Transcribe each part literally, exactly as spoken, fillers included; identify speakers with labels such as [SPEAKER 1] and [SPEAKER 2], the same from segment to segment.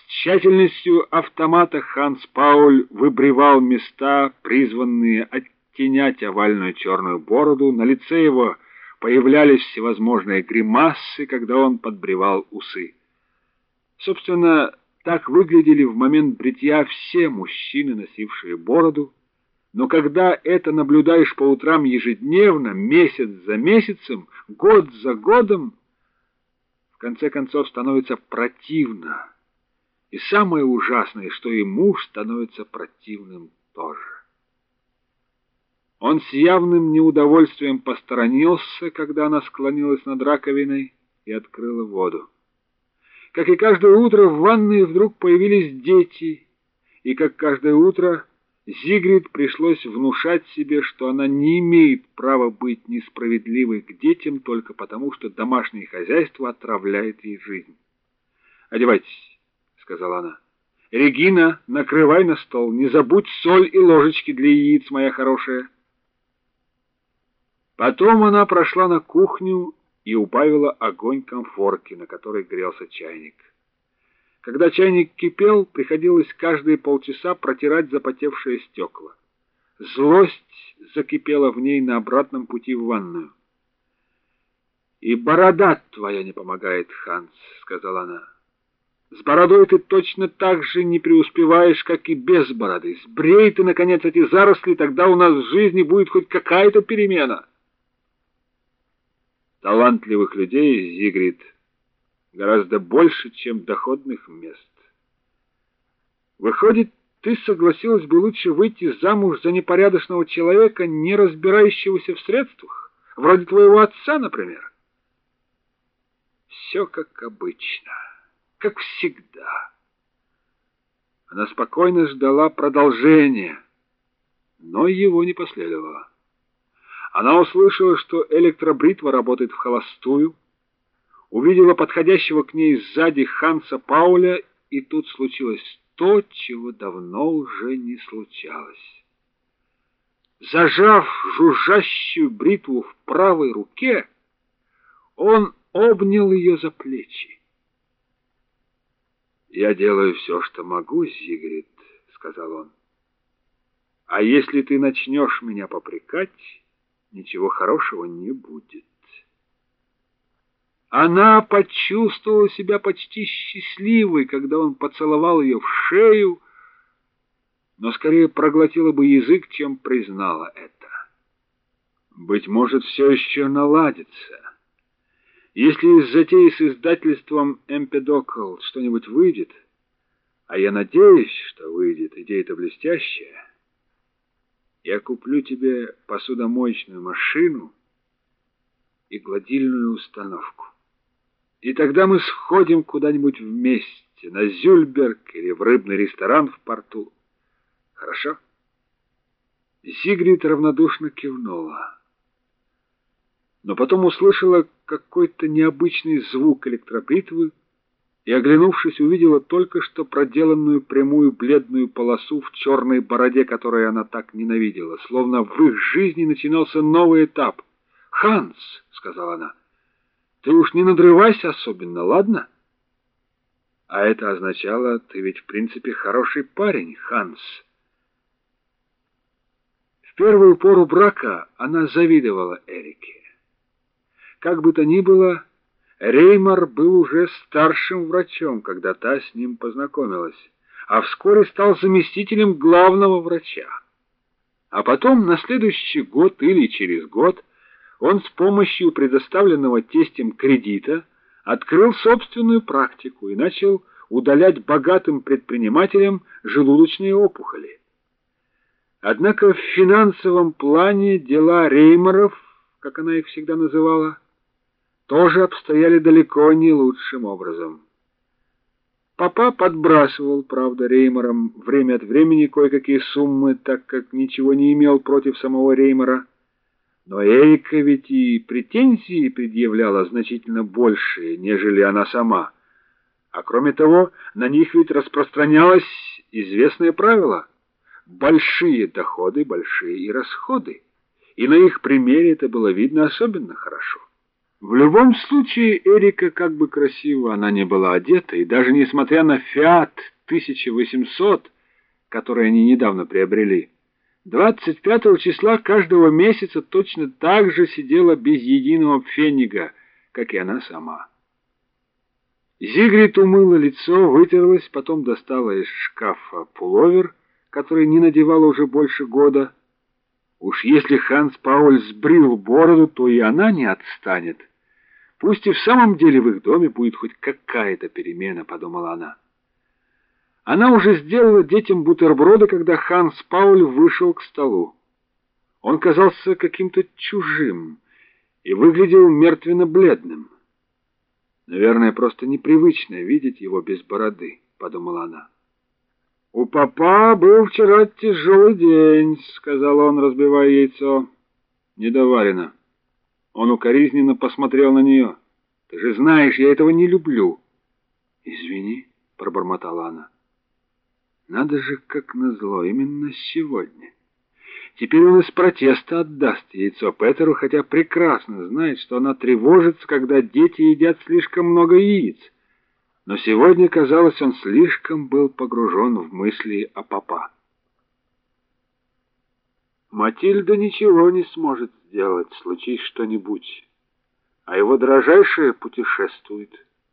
[SPEAKER 1] тщательностью автомата Ханс Пауль выбривал места, призванные оттенять овальную черную бороду. На лице его появлялись всевозможные гримасы, когда он подбривал усы. Собственно, так выглядели в момент бритья все мужчины, носившие бороду. Но когда это наблюдаешь по утрам ежедневно, месяц за месяцем, год за годом, в конце концов становится противно. И самое ужасное, что и муж становится противным тоже. Он с явным неудовольствием посторонился, когда она склонилась над раковиной и открыла воду. Как и каждое утро, в ванной вдруг появились дети, и как каждое утро Зигрид пришлось внушать себе, что она не имеет права быть несправедливой к детям только потому, что домашнее хозяйство отравляет ей жизнь. «Одевайтесь», — сказала она. «Регина, накрывай на стол, не забудь соль и ложечки для яиц, моя хорошая». Потом она прошла на кухню и убавила огонь конфорки, на которой грелся чайник. Когда чайник кипел, приходилось каждые полчаса протирать запотевшие стекла. Злость закипела в ней на обратном пути в ванную. «И борода твоя не помогает, Ханс», — сказала она. «С бородой ты точно так же не преуспеваешь, как и без бороды. Сбрей ты, наконец, эти заросли, тогда у нас в жизни будет хоть какая-то перемена». Талантливых людей, Зигрид, гораздо больше, чем доходных мест. Выходит, ты согласилась бы лучше выйти замуж за непорядочного человека, не разбирающегося в средствах, вроде твоего отца, например? Все как обычно, как всегда. Она спокойно ждала продолжения, но его не последовало. Она услышала, что электробритва работает в холостую, увидела подходящего к ней сзади Ханса Пауля, и тут случилось то, чего давно уже не случалось. Зажав жужжащую бритву в правой руке, он обнял ее за плечи. «Я делаю все, что могу, Зигрид», — сказал он. «А если ты начнешь меня попрекать, ничего хорошего не будет». Она почувствовала себя почти счастливой, когда он поцеловал ее в шею, но скорее проглотила бы язык, чем признала это. Быть может, все еще наладится. Если из затеи с издательством «Эмпедокл» что-нибудь выйдет, а я надеюсь, что выйдет, идея-то блестящая, я куплю тебе посудомоечную машину и гладильную установку. И тогда мы сходим куда-нибудь вместе, на Зюльберг или в рыбный ресторан в порту. Хорошо?» Зигрид равнодушно кивнула. Но потом услышала какой-то необычный звук электробритвы и, оглянувшись, увидела только что проделанную прямую бледную полосу в черной бороде, которую она так ненавидела, словно в их жизни начинался новый этап. «Ханс», — сказала она, — «ты уж не надрывайся особенно, ладно?» А это означало: «Ты ведь в принципе хороший парень, Ханс». В первую пору брака она завидовала Эрике. Как бы то ни было, Реймар был уже старшим врачом, когда та с ним познакомилась, а вскоре стал заместителем главного врача. А потом, на следующий год или через год, он с помощью предоставленного тестем кредита открыл собственную практику и начал удалять богатым предпринимателям желудочные опухоли. Однако в финансовом плане дела Реймаров, как она их всегда называла, тоже обстояли далеко не лучшим образом. Папа подбрасывал, правда, Реймарам время от времени кое-какие суммы, так как ничего не имел против самого Реймара. Но Эрика ведь и претензии предъявляла значительно большие, нежели она сама. А кроме того, на них ведь распространялось известное правило: большие доходы, большие и расходы. И на их примере это было видно особенно хорошо. В любом случае, Эрика, как бы красиво она не была одета, и даже несмотря на Фиат тысяча восемьсот, который они недавно приобрели, двадцать пятого числа каждого месяца точно так же сидела без единого пфеннига, как и она сама. Зигрид умыла лицо, вытерлась, потом достала из шкафа пуловер, который не надевала уже больше года. Уж если Ханс Пауль сбрил бороду, то и она не отстанет. Пусть и в самом деле в их доме будет хоть какая-то перемена, подумала она. Она уже сделала детям бутерброды, когда Ханс Пауль вышел к столу. Он казался каким-то чужим и выглядел мертвенно-бледным. Наверное, просто непривычно видеть его без бороды, подумала она. «У папа был вчера тяжелый день», — сказал он, разбивая яйцо. «Недоварено». Он укоризненно посмотрел на нее. «Ты же знаешь, я этого не люблю». «Извини», — пробормотала она. «Надо же, как назло, именно сегодня. Теперь он из протеста отдаст яйцо Петеру, хотя прекрасно знает, что она тревожится, когда дети едят слишком много яиц. Но сегодня, казалось, он слишком был погружен в мысли о папа. Матильда ничего не сможет сделать, случись что-нибудь, а его дрожайшая путешествует.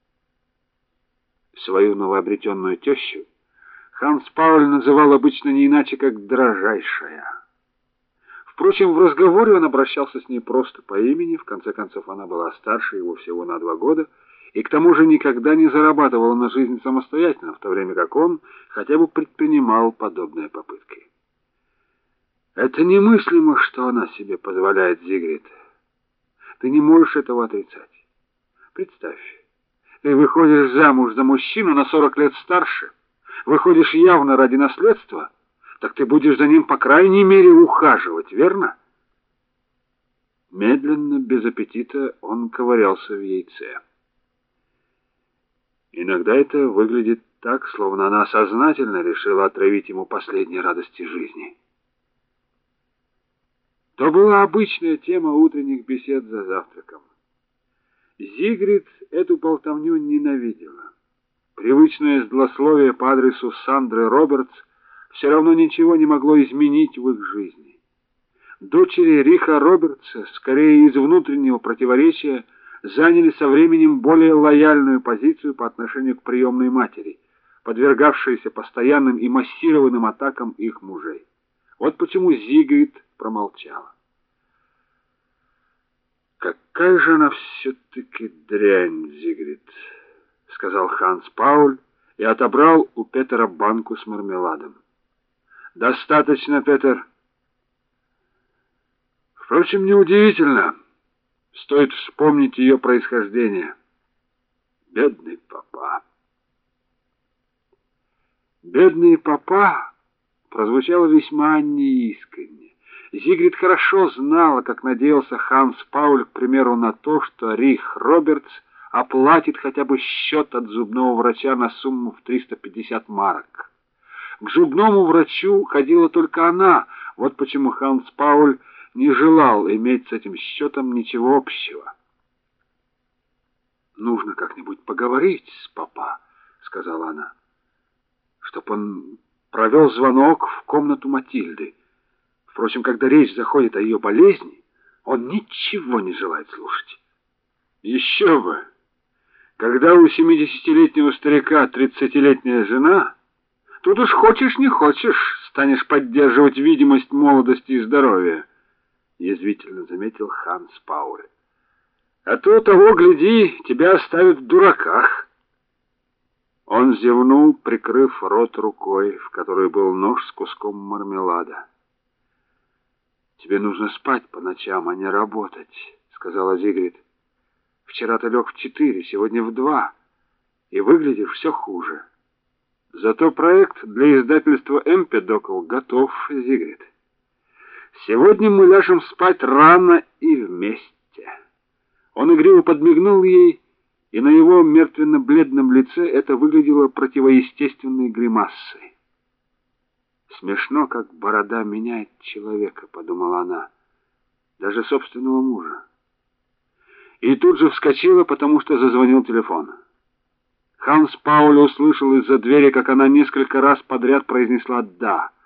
[SPEAKER 1] Свою новообретенную тещу Ханс Пауль называл обычно не иначе, как «дрожайшая». Впрочем, в разговоре он обращался с ней просто по имени, в конце концов она была старше его всего на два года, и к тому же никогда не зарабатывала на жизнь самостоятельно, в то время как он хотя бы предпринимал подобные попытки. Это немыслимо, что она себе позволяет, Зигрид. Ты не можешь этого отрицать. Представь, ты выходишь замуж за мужчину на сорок лет старше, выходишь явно ради наследства, так ты будешь за ним по крайней мере ухаживать, верно? Медленно, без аппетита, он ковырялся в яйце. Иногда это выглядит так, словно она сознательно решила отравить ему последние радости жизни. То была обычная тема утренних бесед за завтраком. Зигрид эту болтовню ненавидела. Привычное злословие по адресу Сандры Робертс все равно ничего не могло изменить в их жизни. Дочери Риха Робертса, скорее из внутреннего противоречия, заняли со временем более лояльную позицию по отношению к приемной матери, подвергавшейся постоянным и массированным атакам их мужей. Вот почему Зигрид промолчала. «Какая же она все-таки дрянь, Зигрид», — сказал Ханс Пауль и отобрал у Петера банку с мармеладом. «Достаточно, Петер. Впрочем, неудивительно. Стоит вспомнить ее происхождение. Бедный папа». «Бедный папа» прозвучало весьма неискренне. Зигрид хорошо знала, как надеялся Ханс Пауль, к примеру, на то, что Рих Робертс оплатит хотя бы счет от зубного врача на сумму в триста пятьдесят марок. К зубному врачу ходила только она, вот почему Ханс Пауль не желал иметь с этим счетом ничего общего. «Нужно как-нибудь поговорить с папа», — сказала она, — «чтоб он провел звонок в комнату Матильды. Впрочем, когда речь заходит о ее болезни, он ничего не желает слушать». «Еще бы! Когда у семидесятилетнего старика тридцатилетняя жена, тут уж хочешь не хочешь, станешь поддерживать видимость молодости и здоровья», — язвительно заметил Ханс Пауль. «А то того, гляди, тебя оставят в дураках». Он зевнул, прикрыв рот рукой, в которой был нож с куском мармелада. «Тебе нужно спать по ночам, а не работать», — сказала Зигрид. «Вчера ты лег в четыре, сегодня в два, и выглядишь все хуже. Зато проект для издательства «Эмпедокл» готов, Зигрид. Сегодня мы ляжем спать рано и вместе». Он игриво подмигнул ей, и на его мертвенно-бледном лице это выглядело противоестественной гримасой. «Смешно, как борода меняет человека», — подумала она, — «даже собственного мужа. и тут же вскочила, потому что зазвонил телефон. Ханс Пауль услышал из-за двери, как она несколько раз подряд произнесла «да».